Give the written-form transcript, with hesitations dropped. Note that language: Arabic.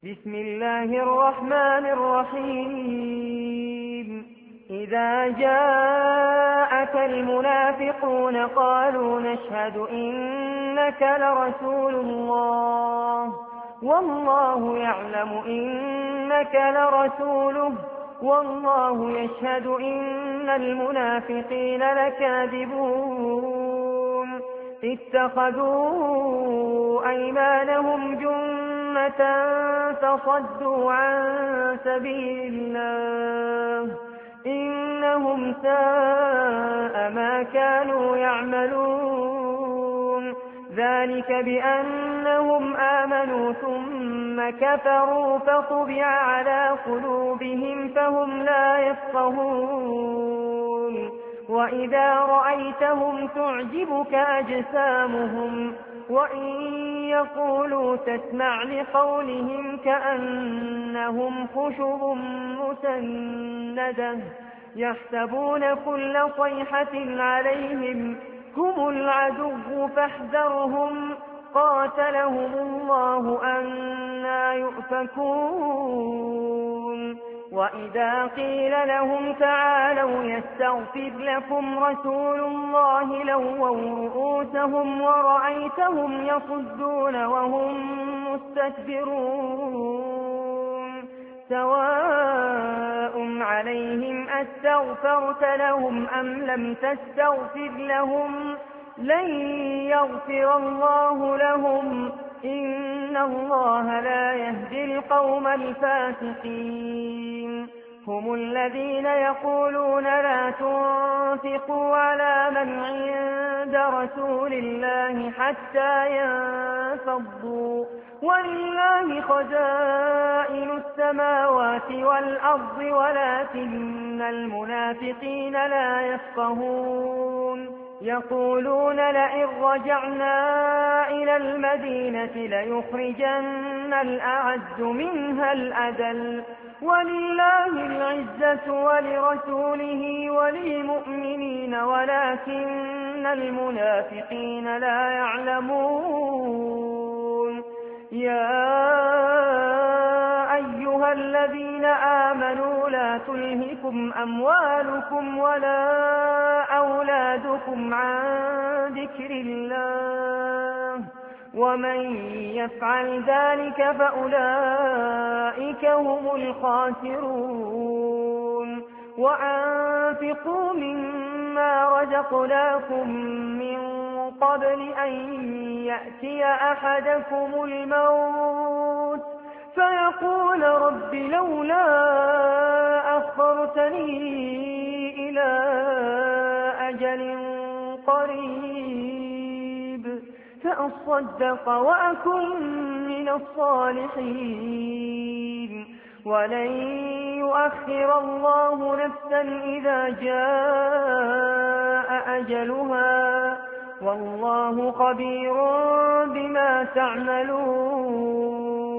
بسم الله الرحمن الرحيم إذا جاءك المنافقون قالوا نشهد إنك لرسول الله والله يعلم إنك لرسوله والله يشهد إن المنافقين لكاذبون اتخذوا أيمانهم جنة فصدوا عن سبيل الله إنهم ساء ما كانوا يعملون ذلك بأنهم آمنوا ثم كفروا فطبع على قلوبهم فهم لا يفقهون وإذا رأيتهم تعجبك أجسامهم وإن يقولوا تسمع لقولهم كأنهم خشب مسندة يحسبون كل صيحة عليهم هم العدو فاحذرهم قاتلهم الله أنى يؤفكون وإذا قيل لهم تعالوا يستغفر لكم رسول الله لووا رؤوسهم ورأيتهم يصدون وهم مستكبرون سواء عليهم أستغفرت لهم أم لم تستغفر لهم لن يغفر الله لهم إن الله لا يهدي القوم الفاسقين هم الذين يقولون لا تنفقوا على من عند رسول الله حتى ينفضوا ولله خزائن السماوات والأرض ولكن المنافقين لا يفقهون يقولون لئن رجعنا إلى المدينة ليخرجن الأعز منها الأذل ولله العزة ولرسوله وللمؤمنين ولكن المنافقين لا يعلمون يا أيها الذين آمنوا لا تلهكم أموالكم ولا أولادكم عن ذكر الله ومن يفعل ذلك فأولئك هم الخاسرون وأنفقوا مما رزقناكم من قبل أن يأتي أحدكم الموت فيقول رب لولا أخرتني إلى أجل قريب فأصدق وأكن من الصالحين ولن يؤخر الله نفسا إذا جاء أجلها والله خبير بما تعملون